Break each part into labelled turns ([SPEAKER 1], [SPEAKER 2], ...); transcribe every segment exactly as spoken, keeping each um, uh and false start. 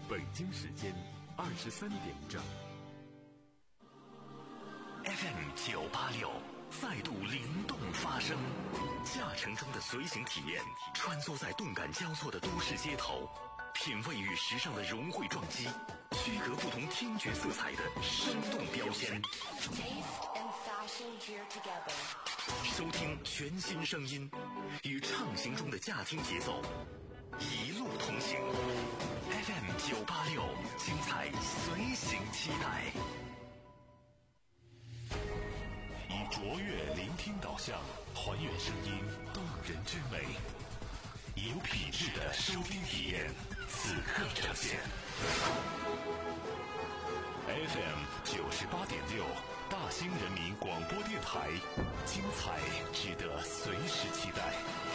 [SPEAKER 1] 北京时间二十三点整。
[SPEAKER 2] F M 九八六再度灵动发声，驾乘中的随行体验，穿梭在动感交错的都市街头，品味与时尚的融汇撞击，区隔不同听觉色彩的生动标签。收听全新声音，与畅行中的驾听节奏，一路同行。F M 九八六，精彩随行期待。
[SPEAKER 1] 以卓越聆听导向，还原声音动人之美，以有品质的收听体验，此刻呈现。F M 九十八点六，大兴人民广播电台，精彩值得随时期待。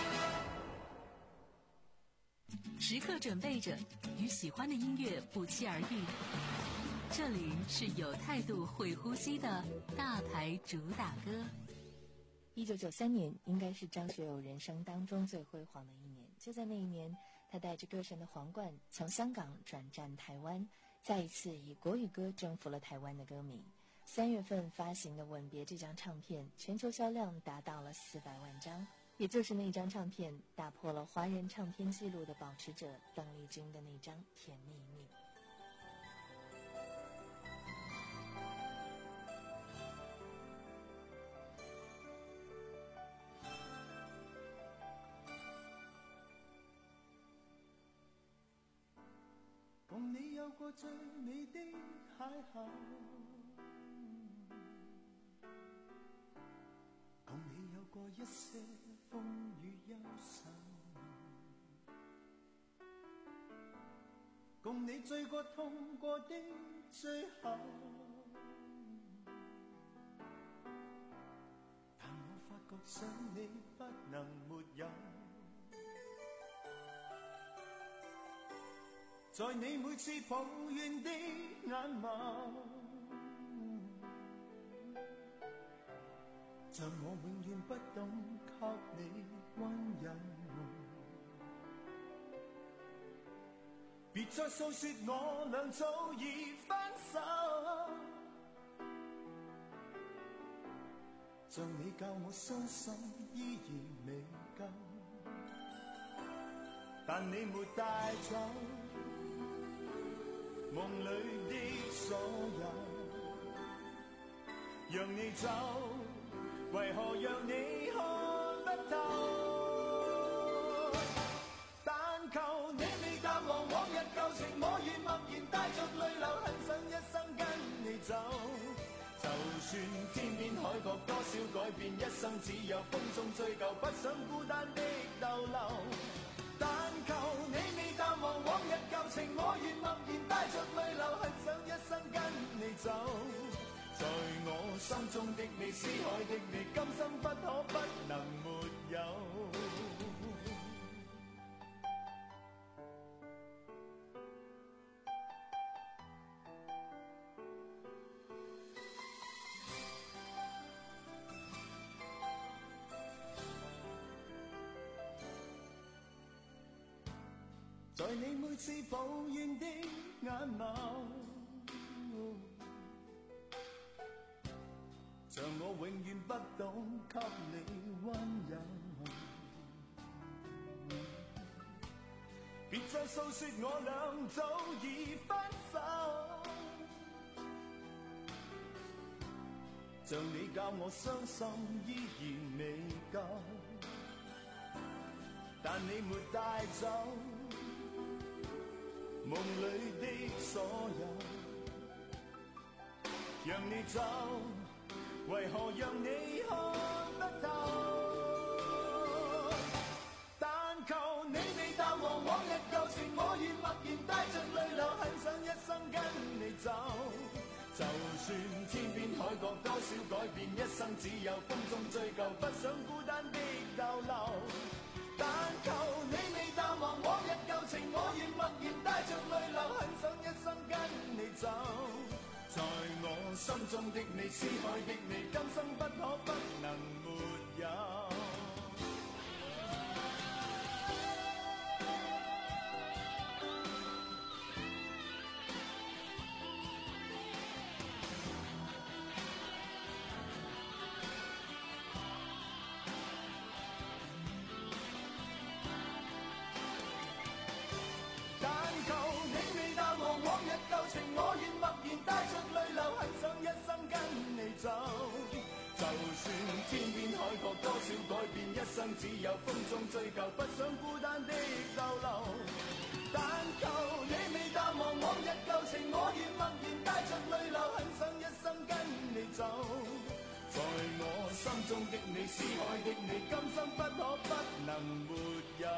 [SPEAKER 3] 时刻准备着，与喜欢的音乐不期而遇。这里是有态度、会呼吸的大牌主打歌。
[SPEAKER 4] 一九九三年应该是张学友人生当中最辉煌的一年。就在那一年，他带着歌神的皇冠从香港转战台湾，再一次以国语歌征服了台湾的歌迷。三月份发行的《吻别》这张唱片，全球销量达到了四百万张，也就是那张唱片打破了华人唱片纪录的保持者邓丽君的那张《甜蜜蜜》。
[SPEAKER 5] 共你有過最美的邂逅，共你有過一些風雨憂愁，共你醉過痛過的最後，但我發覺想你不能沒有，在你每次抱怨的眼眸，像我永遠不懂給你溫柔，別再訴說我倆早已分手，像你教我傷心依然未夠，但你沒帶走夢裏的所有，讓你走，為何讓你看不透？但求你未淡忘往日舊情，我願默然帶着淚流，很想一生跟你走。就算天邊海角多少改變，一生只有風中追究，不想孤單的逗留。但求你未淡忘往日舊情，我願默然帶着淚流，很想一生跟你走。在我心中的你，思海的你，今生不可不能沒有。在你每次抱怨的眼眸，像我永遠不懂給你溫柔，別再訴說我倆早已分手，像你教我傷心依然未夠，但你沒帶走夢裏的所有，讓你走，為何讓你看不透？但求你未淡忘往日舊情，我願默然帶着淚流，很想一生跟你走。就算天邊海角多少改變，一生只有風中追究，不想孤單的逗留。但求你未淡忘往日舊情，我願默然帶着淚流，很想一生跟你走。在我心中的你，思海的你，今生不可不能沒有。 角，多少改變，一生只有風中追究，不想孤單的逗留。但求你未淡忘往日舊情，我願默然帶着淚流，很想一生跟你走。在我心中的你，思愛的你，今生不可不能沒有。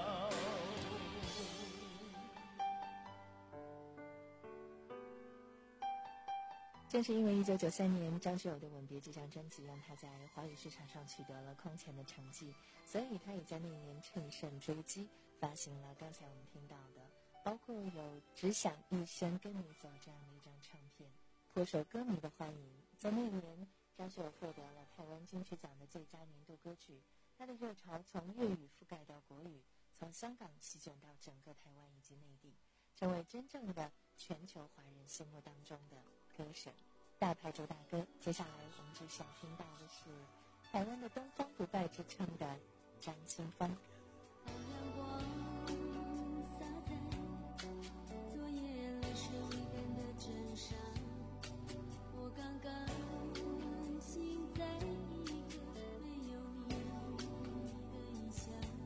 [SPEAKER 4] 正是因为一九九三年张学友的《吻别》这张专辑让他在华语市场上取得了空前的成绩，所以他也在那一年乘胜追击，发行了刚才我们听到的包括有《只想一生跟你走》这样的一张唱片，颇受歌迷的欢迎。在那一年，张学友获得了台湾金曲奖的最佳年度歌曲，他的热潮从粤语覆盖到国语，从香港席卷到整个台湾以及内地，成为真正的全球华人心目当中的歌神大牌主打歌。接下来我们就想听到的是台湾的东方不败之称的张清芳。
[SPEAKER 6] 阳光洒在昨夜泪水未干的枕上，我刚刚醒在一个没有你的异乡。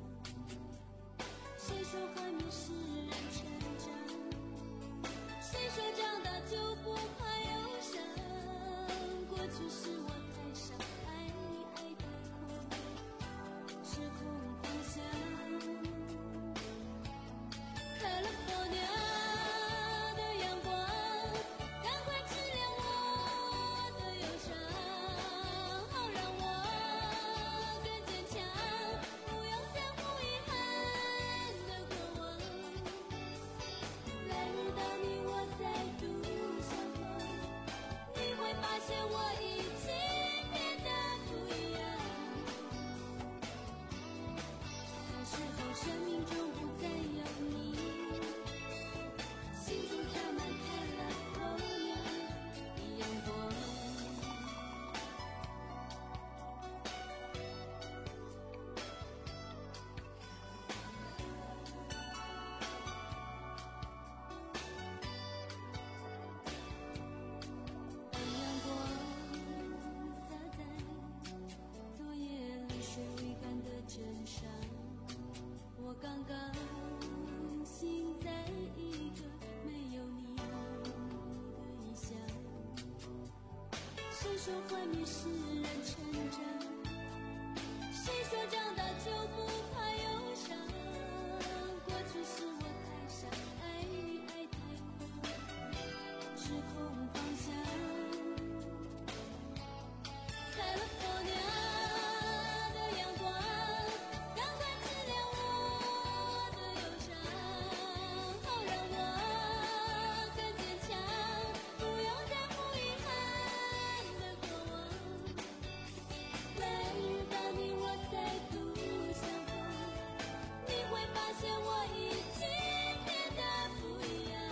[SPEAKER 6] 谁说幻灭使人成长？谁说长大就不怕忧伤？过去是我太傻，爱你爱太狂，时空方向。California 的阳光，赶快治疗我的忧伤，好让我更坚强，不用在乎遗憾的过往。来日当你我再度相逢，你会发现我已经变得不一样。到时候生命中不再有你，心中洒满开了候鸟的阳光。当阳光洒在昨夜泪水未干的枕上，我刚刚醒在一个没有你的异乡。谁说幻灭使人成长？谁说长大就不怕忧伤？过去是我太傻，爱你爱太狂，时空方向。California 的阳光，赶快治疗我的忧伤，好让我更坚强，不用在乎遗憾的过往。来日当你我再度相逢，你会发现我已经变得不一样。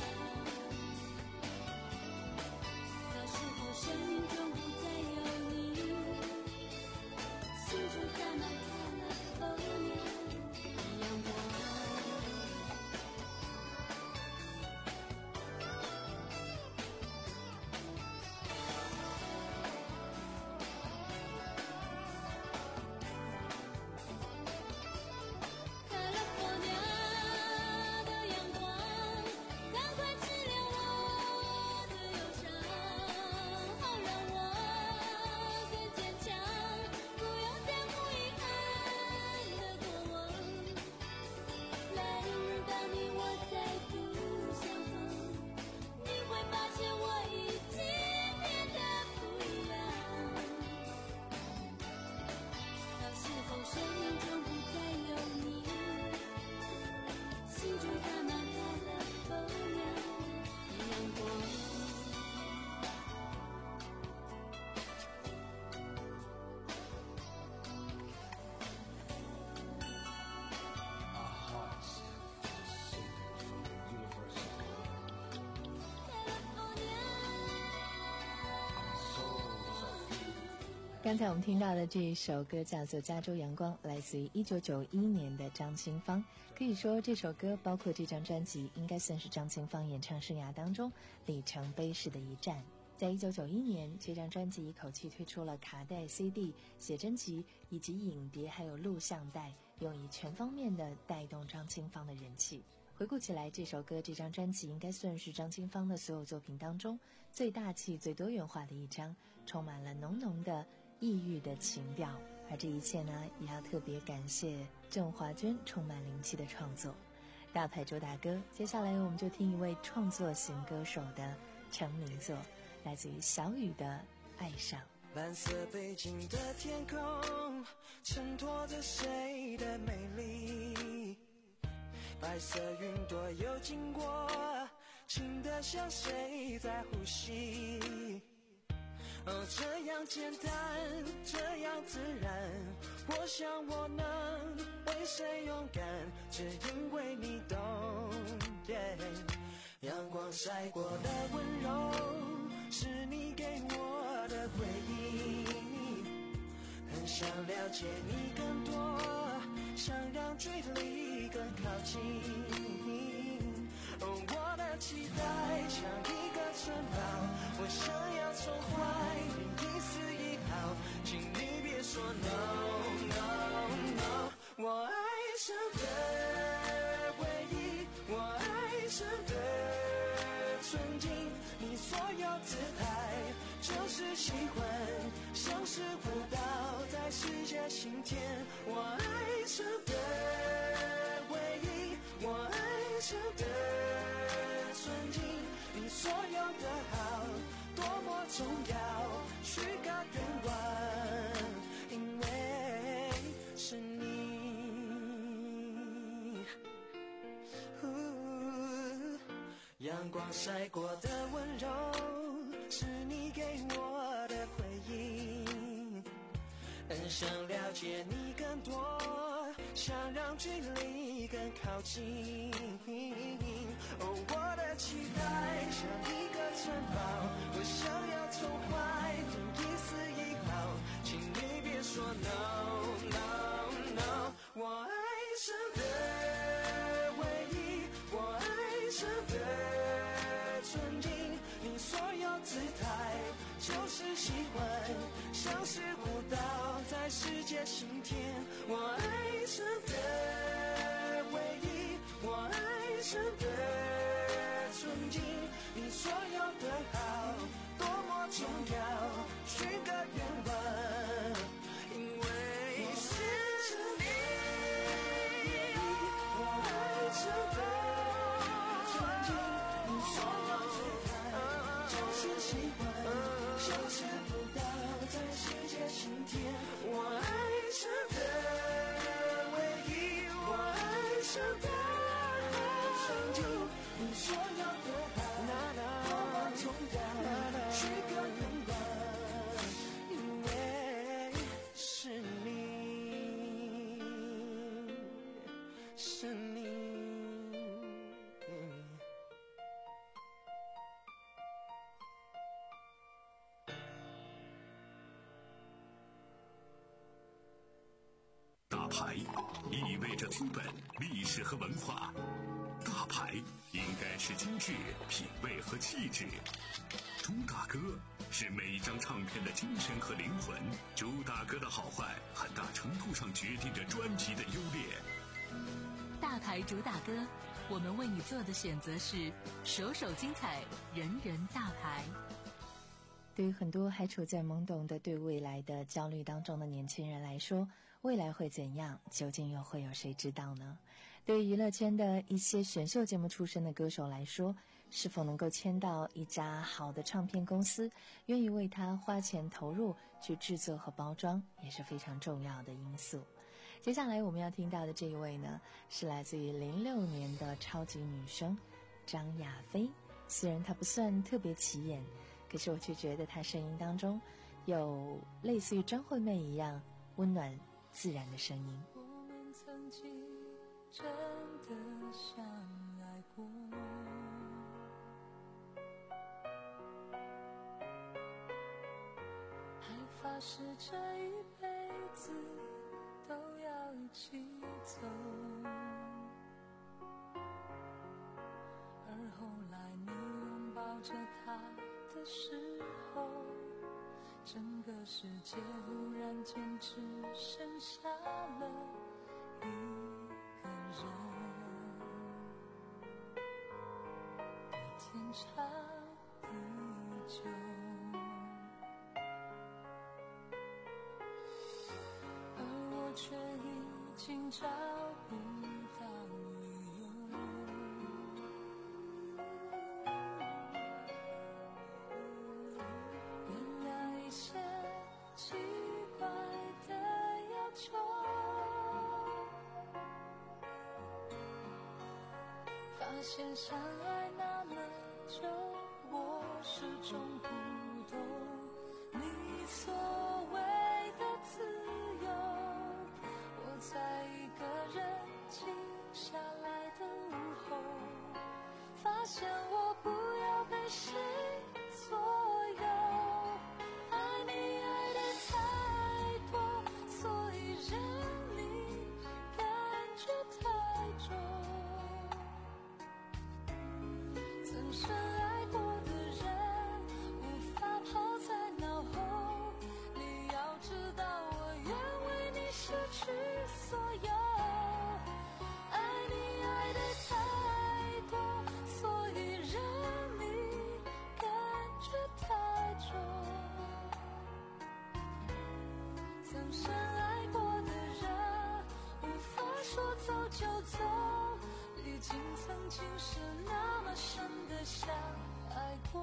[SPEAKER 6] 到时候生命中不再有你，心中洒满开了候鸟的阳光。California 的阳光，赶快治疗我的忧伤，好让我更坚强，不用在乎遗憾的过往。来日当你我再度相逢，你会发现我已经变得不一样。到时候生命中不再有你，心中洒满开了候鸟的阳光。
[SPEAKER 4] 刚才我们听到的这一首歌叫做《加州阳光》，来自于一九九一年的张清芳。可以说这首歌包括这张专辑应该算是张清芳演唱生涯当中里程碑式的一站。 在一九九一年，这张专辑一口气推出了卡带、C D、写真集以及影碟，还有录像带，用以全方面的带动张清芳的人气。回顾起来，这首歌、这张专辑应该算是张清芳的所有作品当中最大气、最多元化的一张，充满了浓浓的异域的情调。而这一切呢，也要特别感谢郑华娟充满灵气的创作。大牌主打歌，接下来我们就听一位创作型歌手的成名作，来自于小雨的《爱上》。
[SPEAKER 7] 蓝色背景的天空衬托着谁的美丽，白色云朵又经过，轻得像谁在呼吸。哦，这样简单，这样自然，我想我能为谁勇敢，只因为你懂。Yeah， 阳光晒过的温柔，是你给我的回忆。很想了解你更多，想让距离更靠近。哦，我的期待像一个城堡，我想要宠坏你一丝一毫，请你别说 no no no。我爱上的唯一，我爱上的纯净，你所有姿态就是喜欢，像是舞蹈在世界心田。我爱上的唯一，我爱上的纯净，你所有的好多么重要，许个愿望，因为是你。阳光晒过的温柔，是你给我的回应。很想了解你更多，想让距离更靠近。哦，我的期待像一个城堡，我想要宠坏你一丝一毫，请你别说 no no no。我爱上的唯一，我爱上的纯净，你所有姿态就是喜欢，像是舞蹈在世界心田。我爱上的唯一，我爱上的纯净，你所有的好多么重要，许个愿望，因为是你。我爱上的纯净，你所有姿态就是喜欢，像是舞蹈在世界心田。我爱上的唯一，我爱上的纯净，你所有的好多么重要，许个愿望，因为是你，是你。
[SPEAKER 2] 大牌意味着资本、历史和文化，大牌应该是精致、品味和气质。主打歌是每一张唱片的精神和灵魂，主打歌的好坏很大程度上决定着专辑的优劣。
[SPEAKER 3] 大牌主打歌，我们为你做的选择是首首精彩，人人大牌。
[SPEAKER 4] 对于很多还处在懵懂的对未来的焦虑当中的年轻人来说，未来会怎样，究竟又会有谁知道呢？对于娱乐圈的一些选秀节目出身的歌手来说，是否能够签到一家好的唱片公司，愿意为他花钱投入去制作和包装，也是非常重要的因素。接下来我们要听到的这一位呢，是来自于零六年的超级女声张雅菲。虽然她不算特别起眼，可是我却觉得她声音当中有类似于张惠妹一样温暖自然的声音。
[SPEAKER 6] 我们曾经真的相爱过，还发誓这一辈子都要一起走，而后来你拥抱着他
[SPEAKER 8] 的时候，整个世界忽然间只剩下了一个人，比天长地久。而我却已经找不到理由，原谅一些奇怪的要求，发现相爱那么久，我始终不懂你所谓的自由。我在一个人静下来的午后，发现我不要被谁左右，爱你爱得太多，所以让你感觉太重。曾深爱过的人无法抛在脑后，你要知道我愿为你失去所有，爱你爱得太多，所以让你感觉太重。曾深爱过的人无法说走就走，毕竟曾经是那么深的相爱过。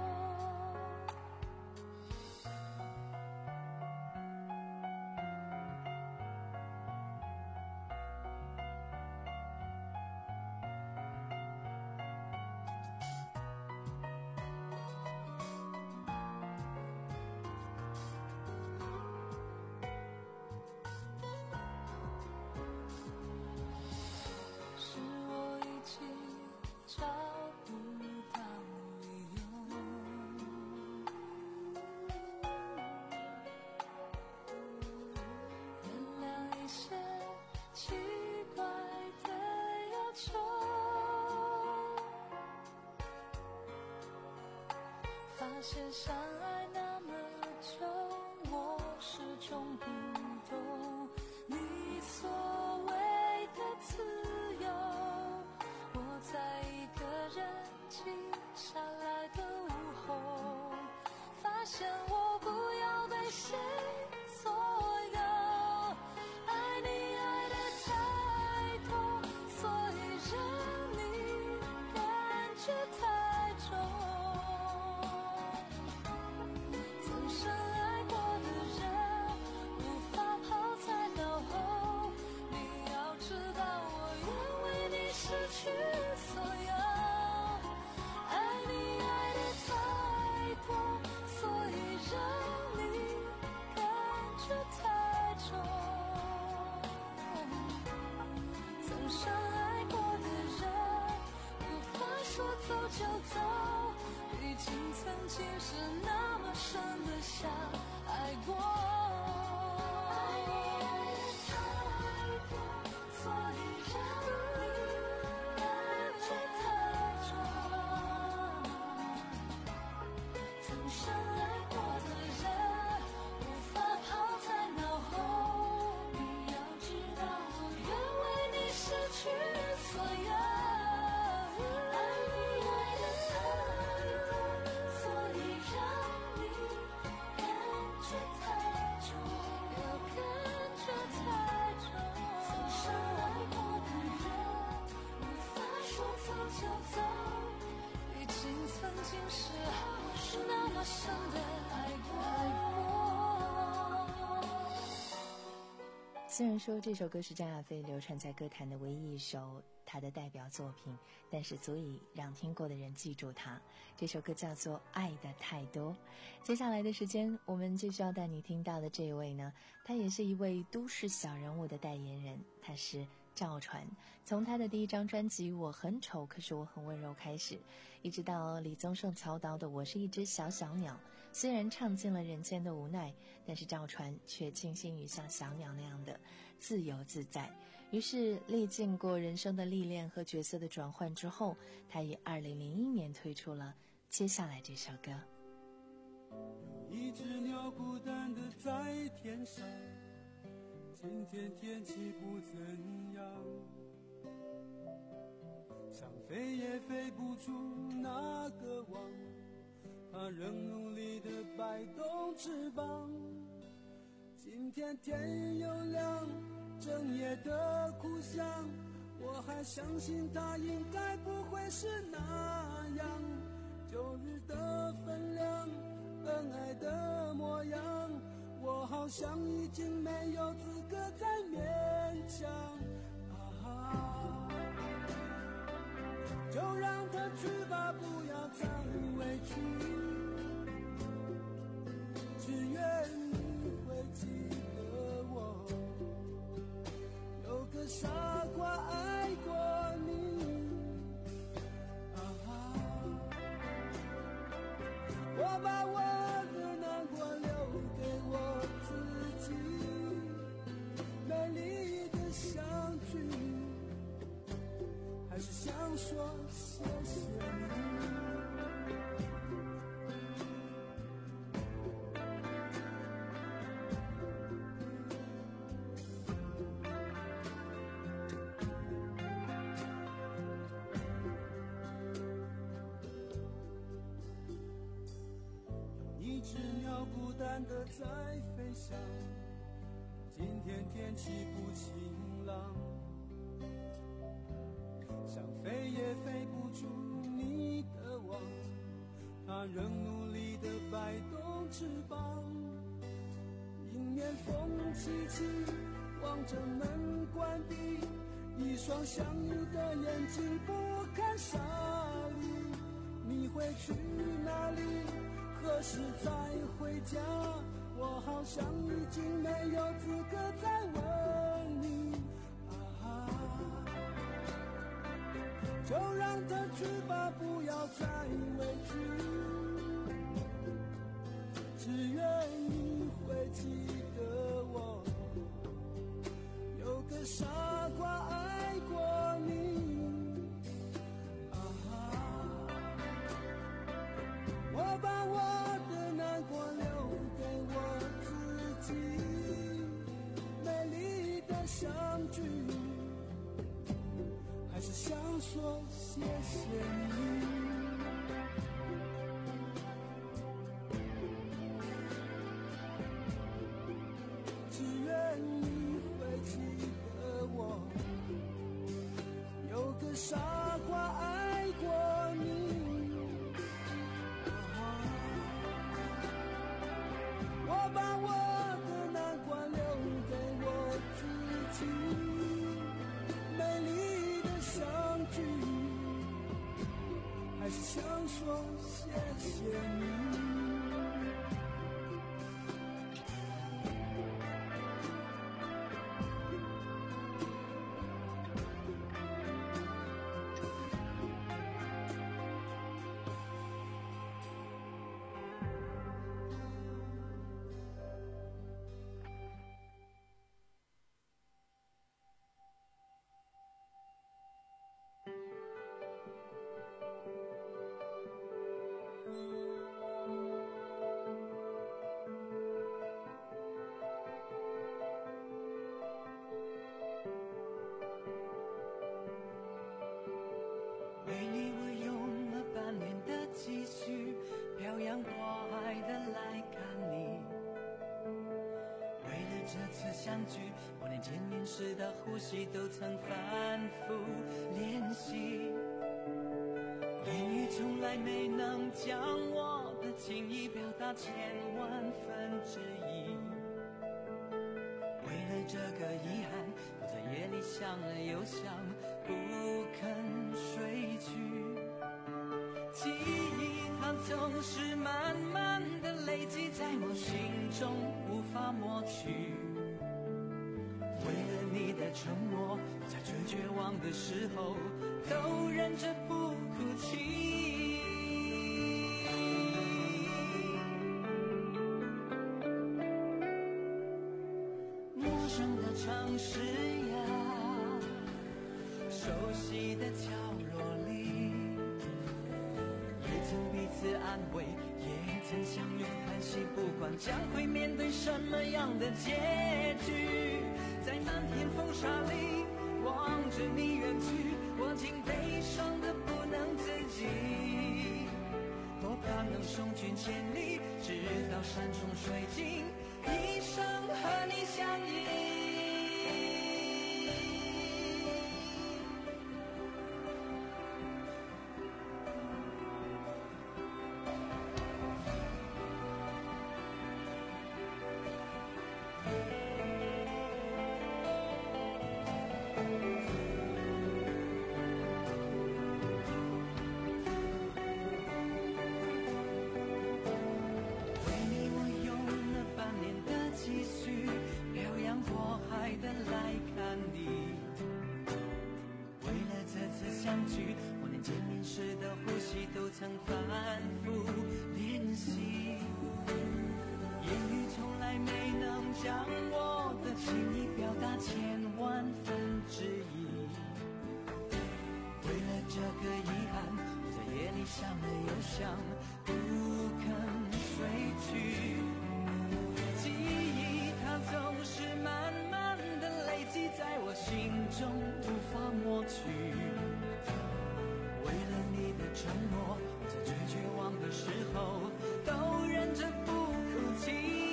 [SPEAKER 8] 是我已经找不到理由，原谅一些奇怪的要求，发现相爱那么久，我始终不懂你所谓的自由。我在一个人静下来的午后，发现我不要被谁左右，爱你爱得太多，所以让你感觉太重。曾深爱过的人无法抛在脑后，你要知道我愿为你失去所有，爱你爱得太多，所以让你感觉太重。曾深爱过的人无法说走就走，毕竟曾经是那么深的相爱过。爱你爱得太多，所以让你感觉太重。曾深爱过的人无法抛在脑后，你要知道我愿为你失去所有，爱你爱得太多，所以让你感觉太重，要感觉太重。曾深爱过的人无法说走就走，毕竟曾经是那么深的爱过。
[SPEAKER 4] 虽然说这首歌是张亚飞流传在歌坛的唯一一首他的代表作品，但是足以让听过的人记住他。这首歌叫做《爱的太多》。接下来的时间，我们继续要带你听到的这一位呢，他也是一位都市小人物的代言人，他是赵传。从他的第一张专辑《我很丑可是我很温柔》开始，一直到李宗盛操刀的《我是一只小小鸟》，虽然唱尽了人间的无奈，但是赵传却倾心于像小鸟那样的自由自在。于是历尽过人生的历练和角色的转换之后，他于二零零一年推出了接下来这首歌。
[SPEAKER 5] 有一只鸟孤单的在天上，今天天气不怎样，想飞也飞不出那个网，它仍努力地摆动翅膀。今天天又亮，整夜的哭响，我还相信它应该不会是那样。旧日的分量，恩爱的模样，我好像已经没有资格再勉强。啊，就让它去吧，不要再委屈，只愿你会记得我，有个傻瓜爱过你。我把我的难过留给我自己，美丽的相聚，还是想说谢谢你。一只鸟孤单地在飞翔，今天天气不晴朗，想飞也飞不出你的网，它仍努力地摆动翅膀。迎面风凄凄，望着门关闭，一双相依的眼睛不堪沙砾。你会去哪里？何时再回家？我好像已经没有资格再问你。啊，就让它去吧，不要再委屈，只愿你会记得我，有个傻瓜爱过你。我把我的难过留给我自己，美丽的相聚，还是想说谢谢你。只愿你会记得我，有个傻瓜爱过你。我把我的难关留给我自己，美丽的相聚，还是想说谢谢你。
[SPEAKER 7] 为你我用了半年的积蓄，漂洋过海的来看你。为了这次相聚，我连见面时的呼吸都曾反复练习。言语从来没能将我的情意表达千万分之一。为了这个遗憾，我在夜里想了又想，不肯睡去。记忆它总是慢慢的累积在我心中，无法抹去。为了你的承诺，我在最绝望的时候都忍着不哭泣。陌生的城市呀，熟悉的角落里，也曾彼此安慰，也曾相拥叹息，不管将会面对什么样的结局。在漫天风沙里望着你远去，我竟悲伤得不能自己，多盼能送君千里，直到山穷水尽，一生和你相依。曾反复练习，言语从来没能将我的情意表达千万分之一。为了这个遗憾，我在夜里想了又想，不肯睡去。记忆它总是慢慢的累积在我心中，无法抹去。为了你的承诺，在最绝望的时候都忍着不哭泣。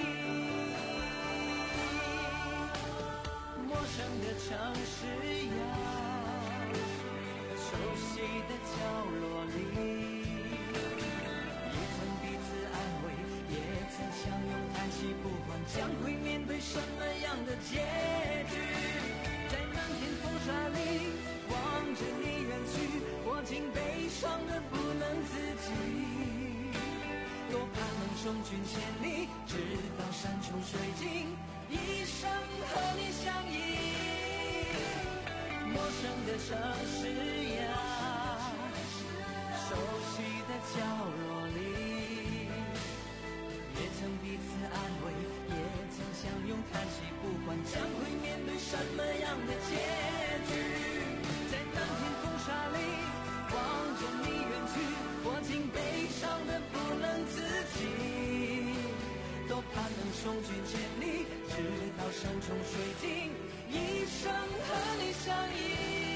[SPEAKER 7] 陌生的城市呀，熟悉的角落里，也曾彼此安慰，也曾相拥叹息，不管将会面对什么样的结局。在漫天风沙里望着你远去，我竟悲伤得不能自己，多盼能送君千里，直到山穷水尽，一生和你相依。陌生的城市呀，熟悉的角落里，也曾彼此安慰，也曾相拥叹息，不管将会面对什么样的结局。在漫天风沙里望着你远去，我竟悲伤得不能自己，多盼能送君千里，直到山穷水尽，一生和你相依。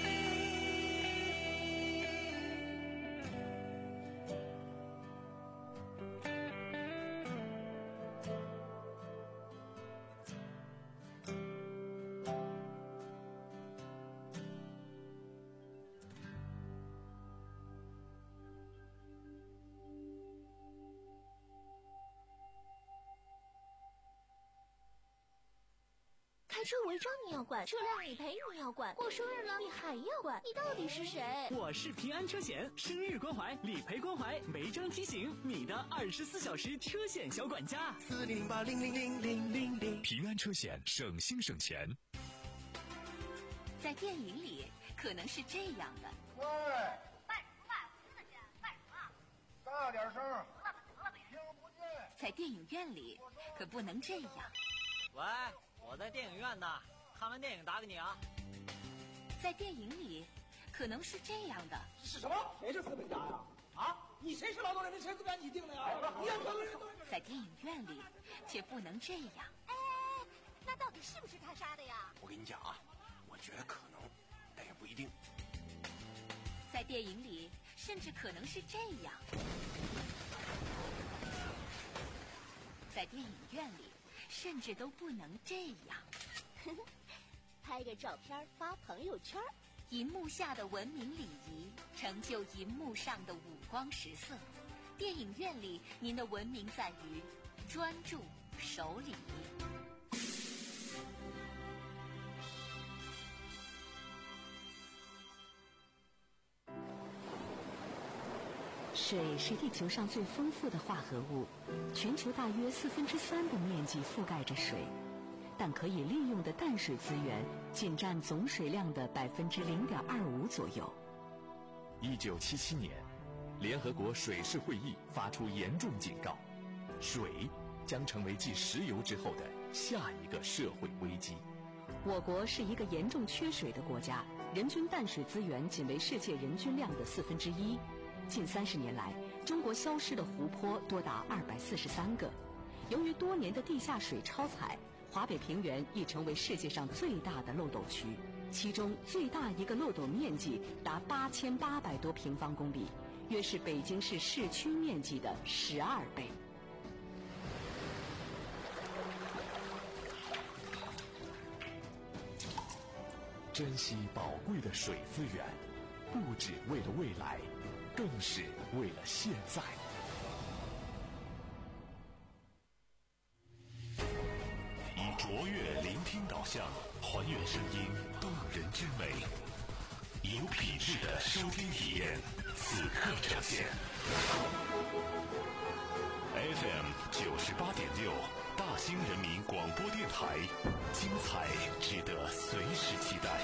[SPEAKER 9] 开车违章你要管，车辆理赔你要管，过生日了你还要管，你到底是谁？
[SPEAKER 10] 我是平安车险，生日关怀，理赔关怀，违章提醒，你的二十四小时车险小管家。
[SPEAKER 7] 四零八零零零零零零，
[SPEAKER 1] 平安车险，省心省钱。
[SPEAKER 3] 在电影里，可能是这样的。
[SPEAKER 11] 喂，卖什么卖？我听得见，卖什么？大点声。得了吧，得了吧，听不见。
[SPEAKER 3] 在电影院里，可不能这样。
[SPEAKER 12] 喂。我在电影院呢，看完电影打给你啊。
[SPEAKER 3] 在电影里，可能是这样的。
[SPEAKER 13] 是什么？谁是资本家呀？啊，你谁是劳动人民？谁资本家你定的呀？你要可
[SPEAKER 3] 在电影院里，却不能这样。
[SPEAKER 9] 哎，那到底是不是他杀的呀？
[SPEAKER 14] 我跟你讲啊，我觉得可能，但也不一定。
[SPEAKER 3] 在电影里，甚至可能是这样。在电影院里。甚至都不能这样，
[SPEAKER 9] 拍个照片发朋友圈。
[SPEAKER 3] 银幕下的文明礼仪，成就银幕上的五光十色。电影院里，您的文明在于专注、守礼。水是地球上最丰富的化合物，全球大约四分之三的面积覆盖着水，但可以利用的淡水资源仅占总水量的百分之零点二五左右。
[SPEAKER 1] 一九七七年，联合国水事会议发出严重警告，水将成为继石油之后的下一个社会危机。
[SPEAKER 3] 我国是一个严重缺水的国家，人均淡水资源仅为世界人均量的四分之一。 近三十年来，中国消失的湖泊多达二百四十三个。由于多年的地下水超采，华北平原已成为世界上最大的漏斗区，其中最大一个漏斗面积达八千八百多平方公里，约是北京市市区面积的十二倍。
[SPEAKER 1] 珍惜宝贵的水资源，不只为了未来，更是为了现在。
[SPEAKER 2] 以卓越聆听导向，还原声音动人之美，有品质的收听体验，此刻呈现。F M 九十八点六，大兴人民广播电台，精彩值得随时期待。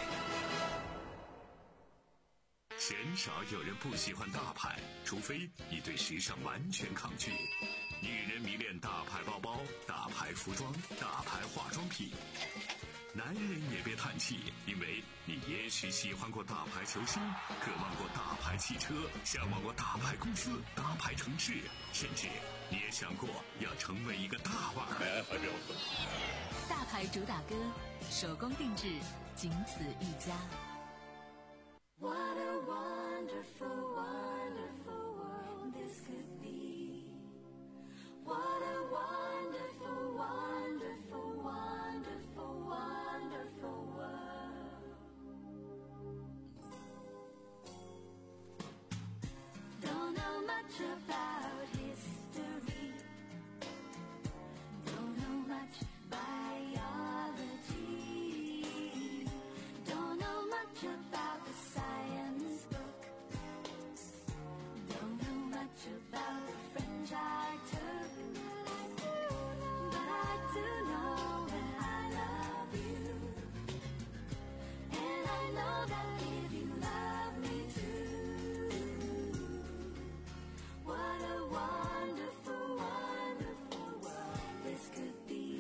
[SPEAKER 2] 鲜少有人不喜欢大牌，除非你对时尚完全抗拒。女人迷恋大牌包包、大牌服装、大牌化妆品。男人也别叹气，因为你也许喜欢过大牌球星，渴望过大牌汽车，向往过大牌公司、大牌城市，甚至你也想过要成为一个大腕儿。
[SPEAKER 3] 大牌主打歌，手工定制，仅此一家。
[SPEAKER 8] What a wonderful, wonderful world this could be. What a wonderful, wonderful, wonderful, wonderful world. Don't know much about history. Don't know much biology. Don't know much about the science book. Don't know much about the French I took. But I do know that I love you. And I know that if you love me too. What a wonderful, wonderful world this could be.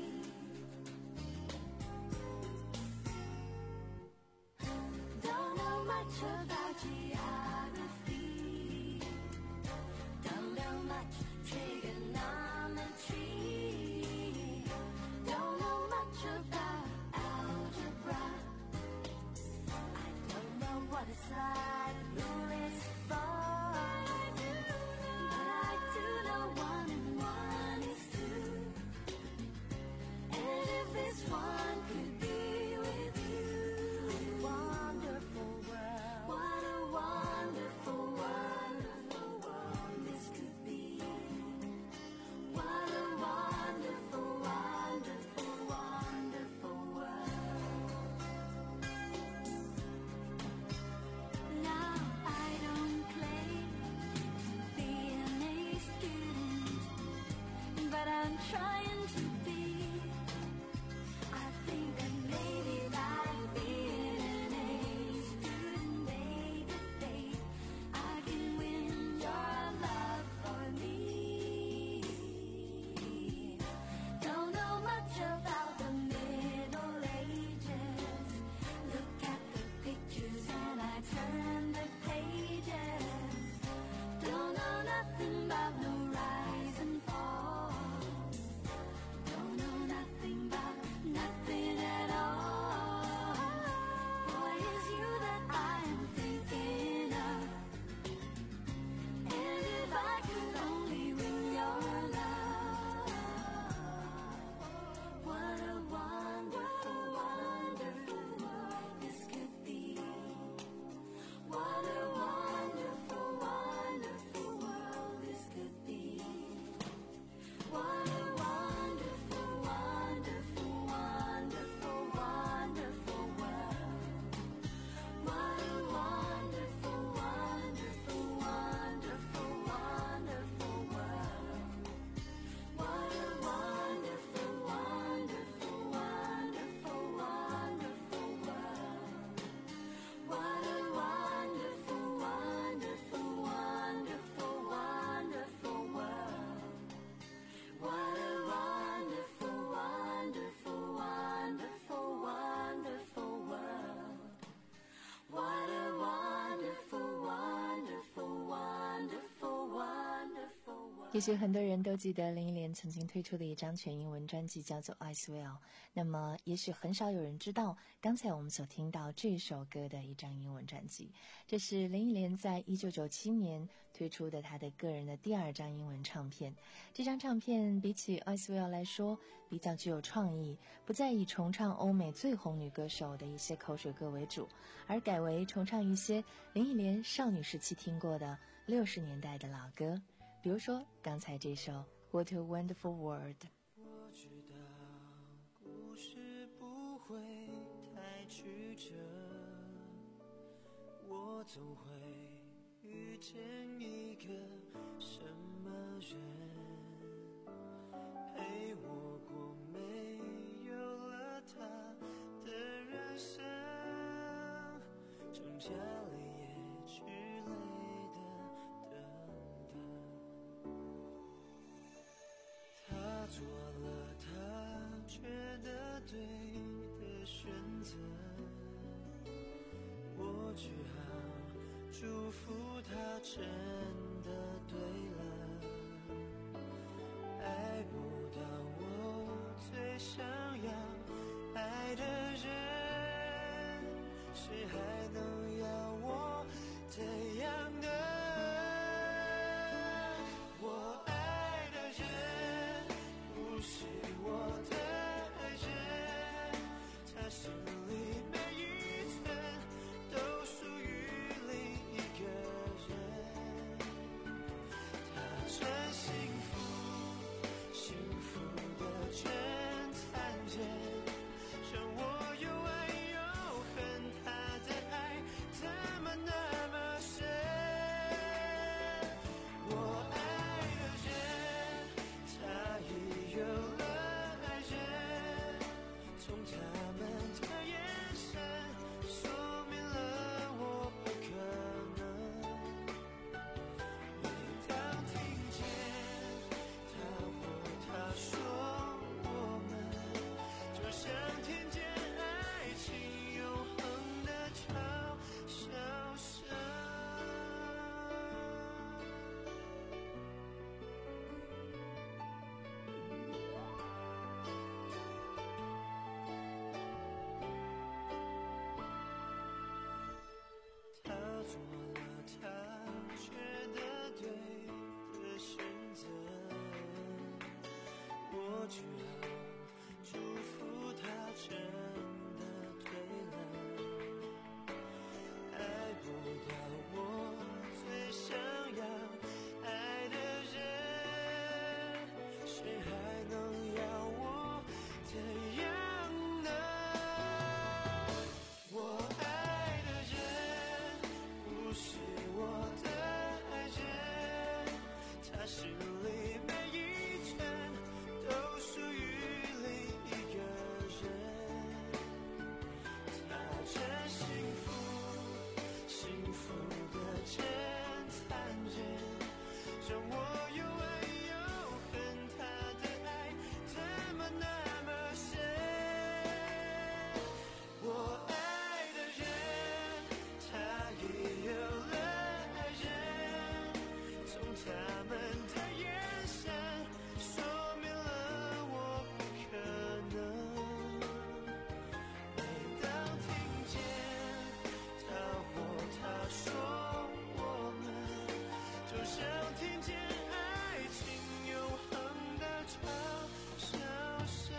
[SPEAKER 8] Don't know much about geography. Don't know much trigonometry. Don't know much about algebra. I don't know what it's like, rule is for. But I do know one and one is two. And if this one could be with you, wonderful world. What
[SPEAKER 4] 也许很多人都记得林忆莲曾经推出的一张全英文专辑叫做 I Swear， 那么也许很少有人知道刚才我们所听到这首歌的一张英文专辑，这是林忆莲在一九九七年推出的她的个人的第二张英文唱片。这张唱片比起 I Swear 来说比较具有创意，不再以重唱欧美最红女歌手的一些口水歌为主，而改为重唱一些林忆莲少女时期听过的六十年代的老歌，比如说刚才这首 What a Wonderful World。
[SPEAKER 7] 我知道故事不会太曲折，我总会遇见一个什么人，陪我过没有了他的人生，挣扎了也去累的等等，他做了他觉得对的选择，我只好祝福他真的对了，爱不到我最想要爱的人，谁还能要我这样的？我爱的人不是我的人，他心里每一寸都属于另一个人，他穿幸福幸福的衬衫间，让我又爱又恨，他的爱怎么那么深？我爱的人他已有了爱人，从他们的眼神说明了我不可能。每当听见他或她说我们，就像听见爱情永恒的嘲笑声。他做了他觉得对的选择，我只好祝福他真的对了，爱不到我最想要爱的人，谁还能要我这样呢？我爱的人不是我的爱人，他心里每一寸都属于另一个人，他真幸福幸福的真残忍，让我又爱又恨，他的爱怎么那么深？我爱的人他已有了爱人，从他们的眼神说明了我不可能。每当听见他或她说我们，就像听见爱情永恒的嘲笑声。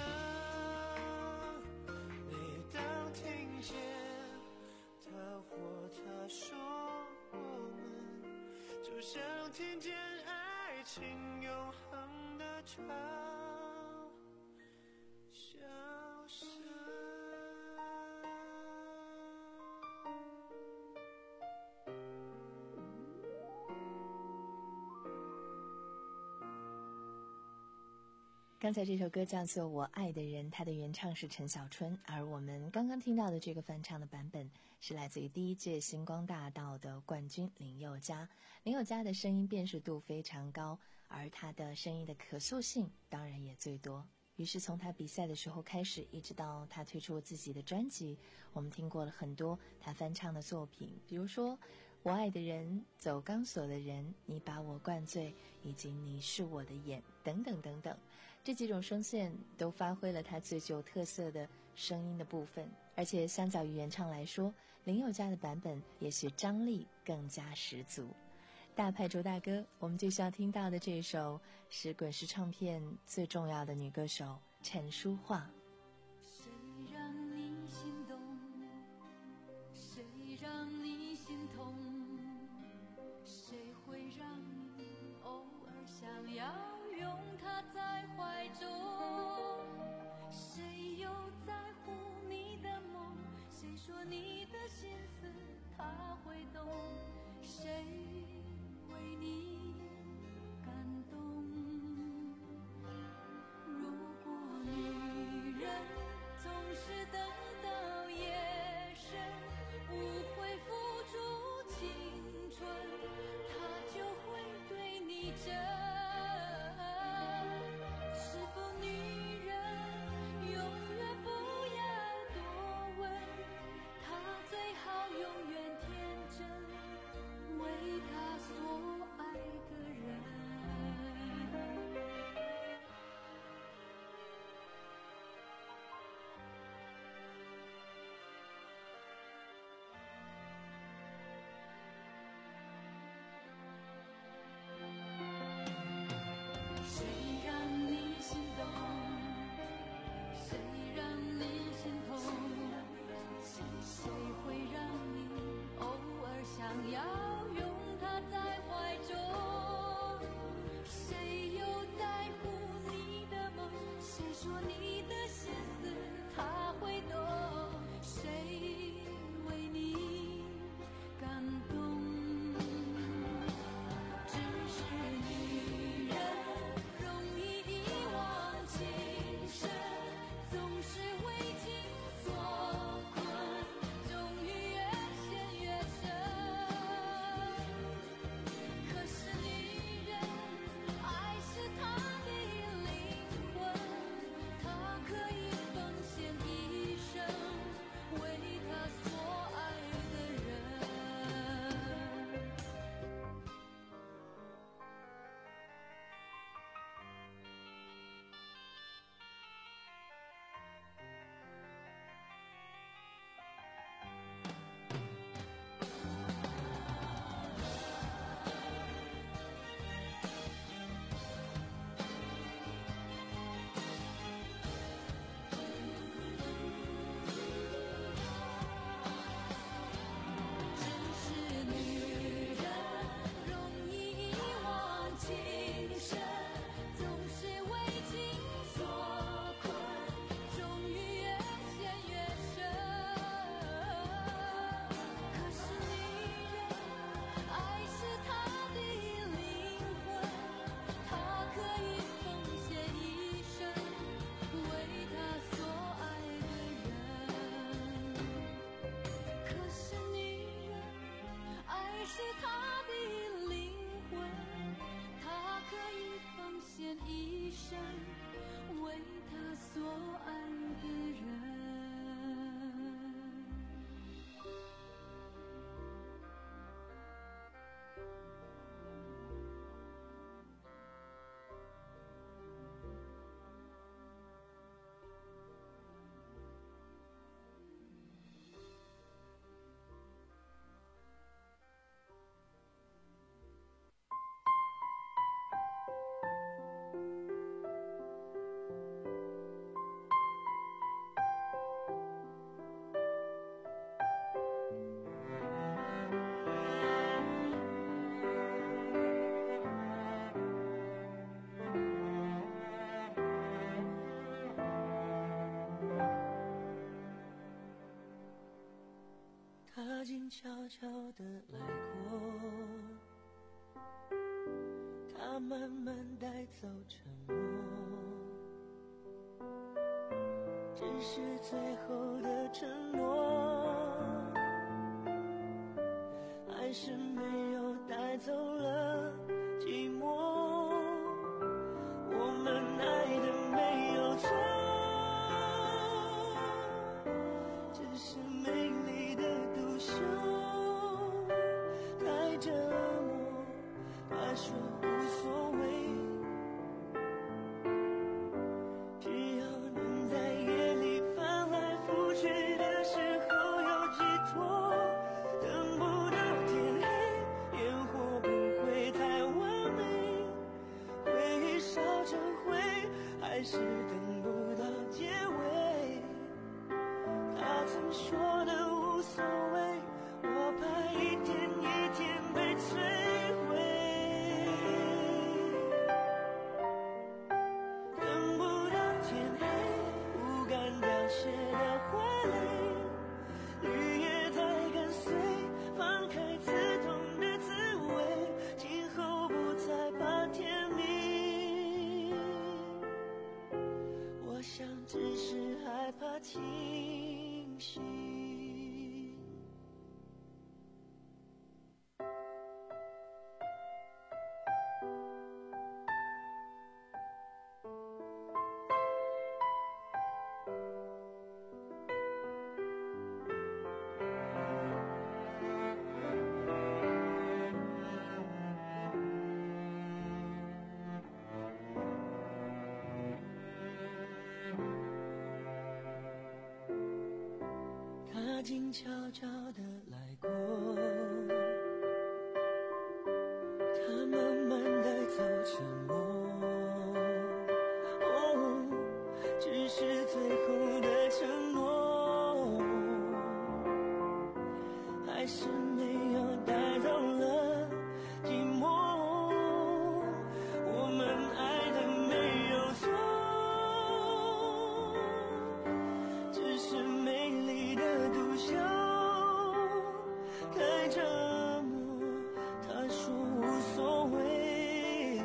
[SPEAKER 7] 每当听见他或她说我们，就像听见爱情永恒的嘲笑声。
[SPEAKER 4] 刚才这首歌叫做《我爱的人》，它的原唱是陈小春，而我们刚刚听到的这个翻唱的版本是来自于第一届星光大道的冠军林宥嘉。林宥嘉的声音辨识度非常高，而他的声音的可塑性当然也最多。于是从他比赛的时候开始，一直到他推出自己的专辑，我们听过了很多他翻唱的作品，比如说我爱的人，走钢索的人，你把我灌醉，以及你是我的眼，等等等等，这几种声线都发挥了他最具有特色的声音的部分。而且相较于原唱来说，林宥嘉的版本也许张力更加十足。大派周大哥，我们就需要听到的这一首是滚石唱片最重要的女歌手陈淑桦。
[SPEAKER 8] 谁让你心动，谁让你心痛，谁会让你偶尔想要拥他在怀中，谁又在乎你的梦，谁说你的心思他会懂，谁为你感动。如果女人总是等到夜深，不会付出青春，她就会对你真。是否女人永远不要多问，她最好永远天真，为她所爱的人。谁让你心动，谁让你心痛，谁会让你偶尔想要拥他在怀中，谁又在乎你的梦，谁说你的心思他会懂，谁为你感动。只是女人容易遗忘情深，总是为情所困，终于越陷越深。可是女人，爱是她的灵魂，她可以奉献一生，为她所爱的人。只是女人容易遗忘情深，总是为情所困，终于越陷越深。可是女人，爱是她的灵魂，她可以奉献一生，为她所爱的人。可是女人，爱是她的灵魂，她可以奉献一生，为她所爱的人。
[SPEAKER 7] 他静悄悄地来过，他慢慢带走沉默，只是最后的承诺，还是没有带走了寂寞。我们爱的没有错，只是美丽的独秀， 还是等不到结尾。他曾说的无所谓，我怕一天一天被摧毁。等不到天黑，不敢凋谢的花蕾，绿叶在跟随，放开刺痛的滋味，今后不再怕天明。我想只是害怕清醒。他静悄悄地来过，他慢慢带走沉默，哦，只是最后的承诺，还是没有带走了寂寞。我们爱的没有错，只是美丽的独秀太折磨。他说无所谓，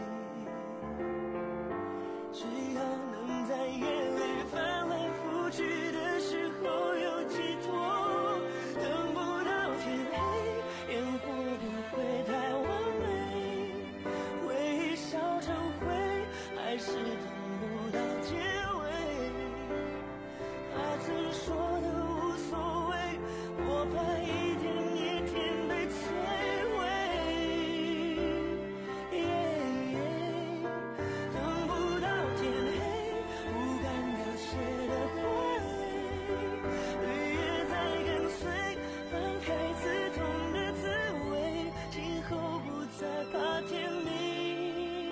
[SPEAKER 7] 只要能在夜里翻来覆去的时候有寄托。等不到天黑，烟火不会太完美，回忆烧成灰，还是等不到结尾。他曾说的无所谓，我怕一天一天被摧毁。等不到天黑，不敢凋谢的花蕾，绿叶在跟随，放开刺痛的滋味，今后不再怕天明。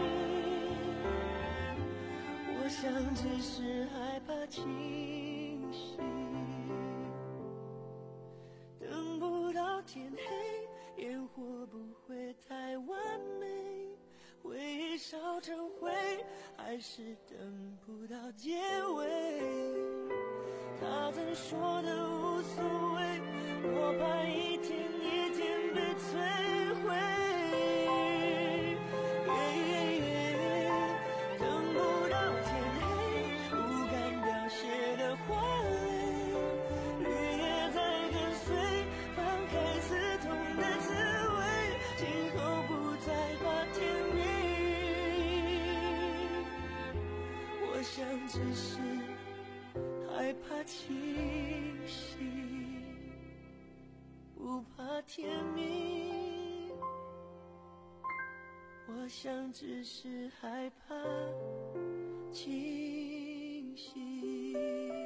[SPEAKER 7] 我想只是害怕清醒。等不到天黑，烟火不会太完美，回忆烧成灰，还是等不到结尾。他曾说的无所谓，我怕一天一天被摧毁。等不到天黑，不敢凋谢的花蕾，绿叶在跟随，放开刺痛的滋味，今后不再怕天明。我想只是害怕清醒，不怕天明。我想只是害怕清醒。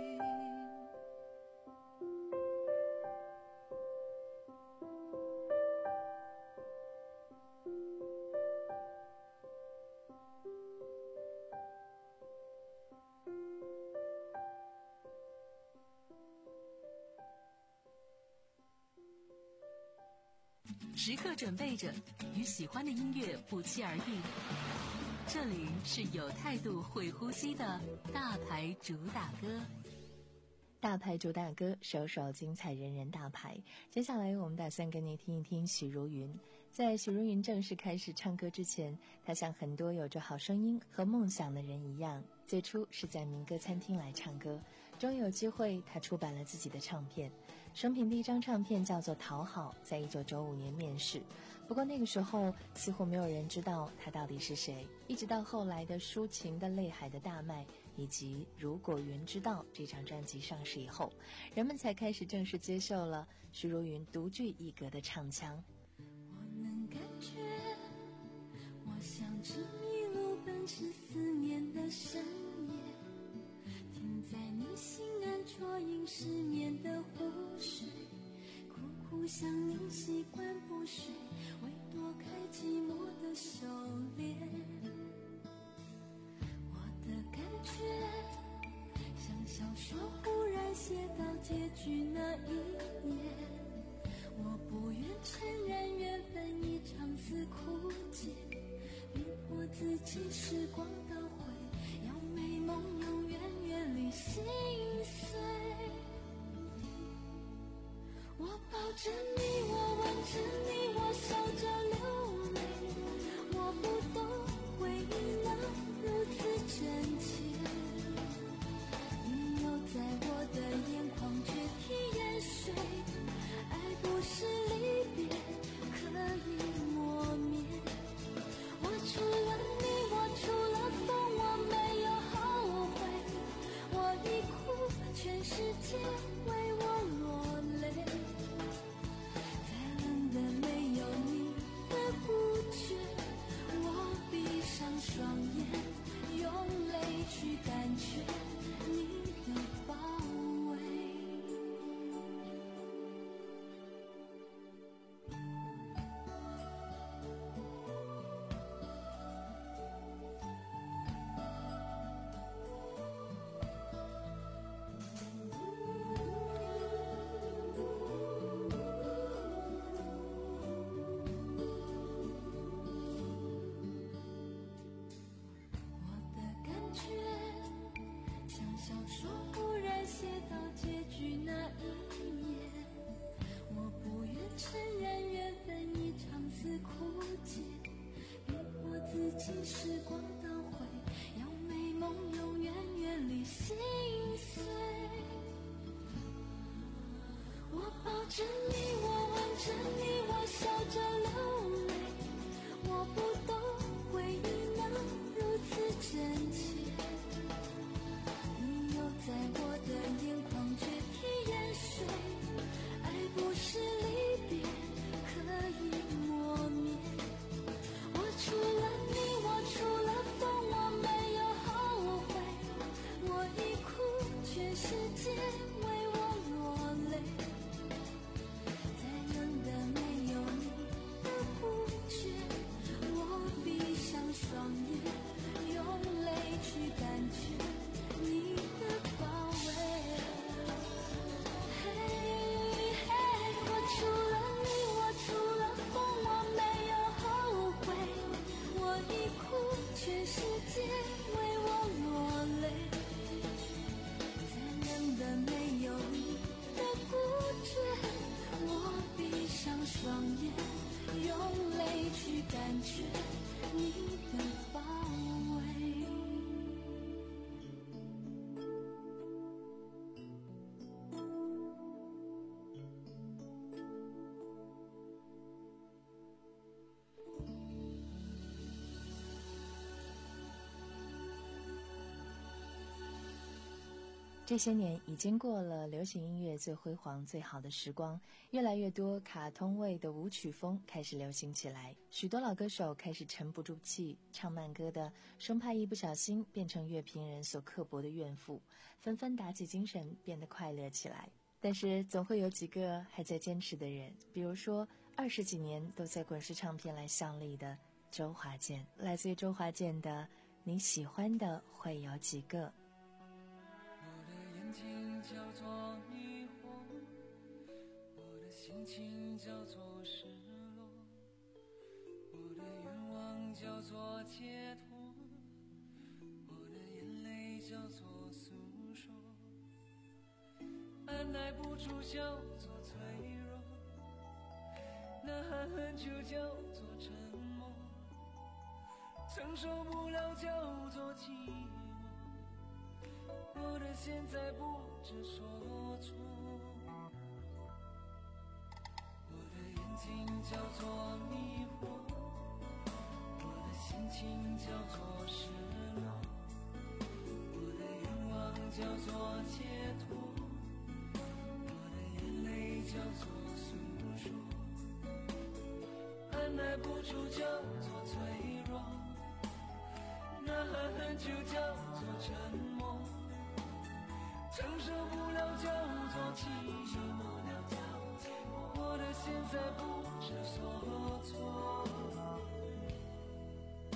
[SPEAKER 3] 时刻准备着与喜欢的音乐不期而遇。这里是有态度会呼吸的大牌主打歌。
[SPEAKER 4] 大牌主打歌，首首精彩，人人大牌。接下来我们打算跟你听一听许茹芸。在许茹芸正式开始唱歌之前，她像很多有着好声音和梦想的人一样，最初是在民歌餐厅来唱歌，终有机会她出版了自己的唱片。生平第一张唱片叫做《讨好》，在一九九五年面世。不过那个时候似乎没有人知道她到底是谁，一直到后来的抒情的泪海的大麦以及如果云知道这张专辑上市以后，人们才开始正式接受了许茹芸独具一格的唱腔。
[SPEAKER 8] 我能感觉，我像只迷路奔驰思念的深夜，停在你心安啜饮失眠的湖水，苦苦想你习惯不睡，为躲开寂寞的狩猎。我的感觉说忽然写到结局那一页，我不愿承认缘分一场似枯竭，逼迫自己时光倒回，要美梦永远远离心碎。我抱着你，我吻着你，我笑着流泪，我不懂回忆能如此真切，你又在我的眼眶却提眼水，爱不是离别可以磨灭。我除了你，我除了风，我没有后悔，我已哭，全世界为我落泪，再冷的没有你的不觉，我闭上双眼，用泪去感觉你的包围。小说忽然写到结局那一页，我不愿承认缘分一场似枯竭，逼迫自己时光倒回，要美梦永远远离心碎。我抱着你，我吻着你，我笑着流泪，我不懂回忆能如此真切，在我的眼眶却提眼水，爱不是离别可以磨灭。我除了你，我除了风，我没有后悔，我已哭，全世界为我落泪，再冷的没有你的不觉，我闭上双眼，用泪去感觉你的包围。嘿嘿，我除了你，我除了风，我没有后悔，我已哭，全世界为我落泪，再冷的没有你的不觉，我闭上双眼，用泪去感觉你的包围。
[SPEAKER 4] 这些年已经过了流行音乐最辉煌最好的时光，越来越多卡通味的舞曲风开始流行起来，许多老歌手开始沉不住气，唱慢歌的生怕一不小心变成乐评人所刻薄的怨妇，纷纷打起精神变得快乐起来。但是总会有几个还在坚持的人，比如说二十几年都在滚石唱片来效力的周华健。来自于周华健的你喜欢的会有几个。
[SPEAKER 15] 眼睛叫做迷惑，我的心情叫做失落，我的愿望叫做解脱，我的眼泪叫做诉说，按耐不住叫做脆弱，呐喊很久叫做沉默，承受不了叫做寂寞，我的现在不知所措，我的眼睛叫做迷惑，我的心情叫做失落，我的愿望叫做解脱，我的眼泪叫做诉说，按耐不住叫做脆弱，呐喊很久叫做沉默，承受不了叫做寂寞，我的现在不知所措。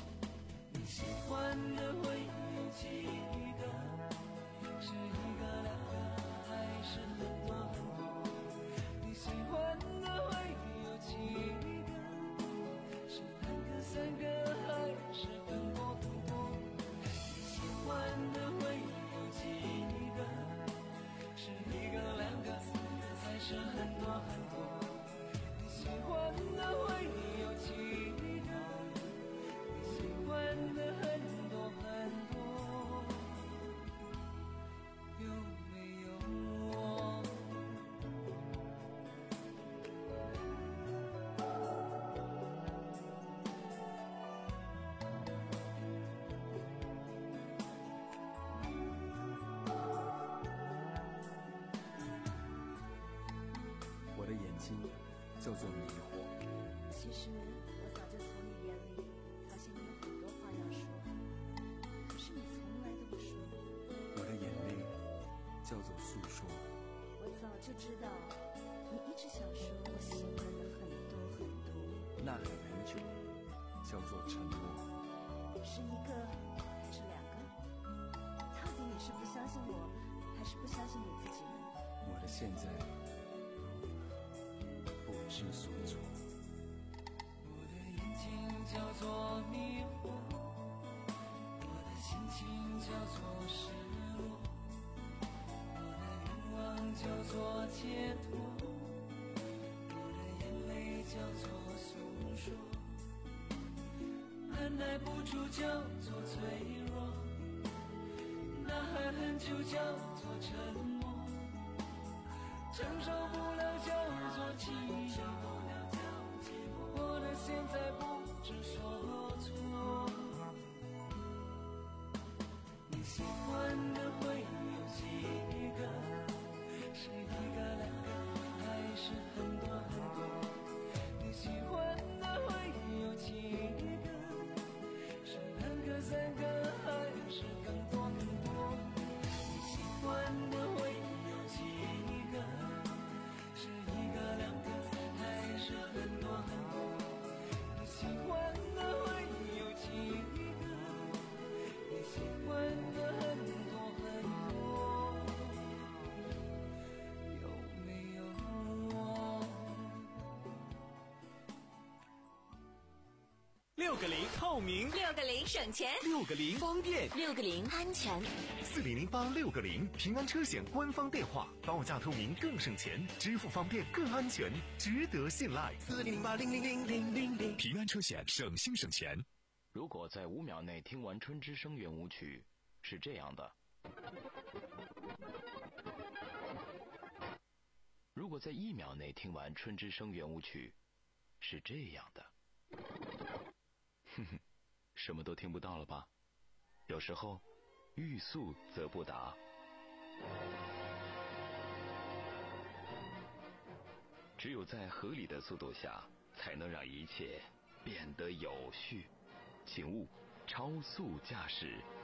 [SPEAKER 15] 你喜欢的会有几个？是一个两
[SPEAKER 16] 叫做迷惑。
[SPEAKER 8] 其实我早就从你眼里发现你有很多话要说，可是你从来都不说。
[SPEAKER 16] 我的眼泪叫做诉说。
[SPEAKER 8] 我早就知道你一直想说我喜欢的很多很多。
[SPEAKER 16] 呐喊很久，叫做沉默。
[SPEAKER 8] 是一个还是两个？到底你是不相信我，还是不相信你自己呢？
[SPEAKER 16] 我的现在不知所措。
[SPEAKER 15] 我的眼睛叫做迷惑，我的心情叫做失落，我的愿望叫做解脱，我的眼泪叫做诉说，按耐不住叫做脆弱，呐喊很久叫做沉默，承受不了叫做寂寞，我的现在不知所措。你喜欢的会有几个？是一个两个，还是很多很多？你喜欢的会有几个？是两个三个，还是更多更多？你喜欢的会有几个？是一个两个，还是很多很多？你喜欢的会有几个？你喜欢的很多很多，有没有我？
[SPEAKER 10] 六个零透明，
[SPEAKER 17] 六个零省钱，
[SPEAKER 10] 六个零方便，
[SPEAKER 17] 六个零安全。
[SPEAKER 2] 四零零八六个零，平安车险官方电话，报价透明更省钱，支付方便更安全，值得信赖。
[SPEAKER 7] 四零零八零零零零零零，
[SPEAKER 1] 平安车险，省心省钱。
[SPEAKER 18] 如果在五秒内听完《春之声》圆舞曲，是这样的；如果在一秒内听完《春之声》圆舞曲，是这样的。哼哼，什么都听不到了吧？有时候欲速则不达。只有在合理的速度下，才能让一切变得有序。请勿超速驾驶。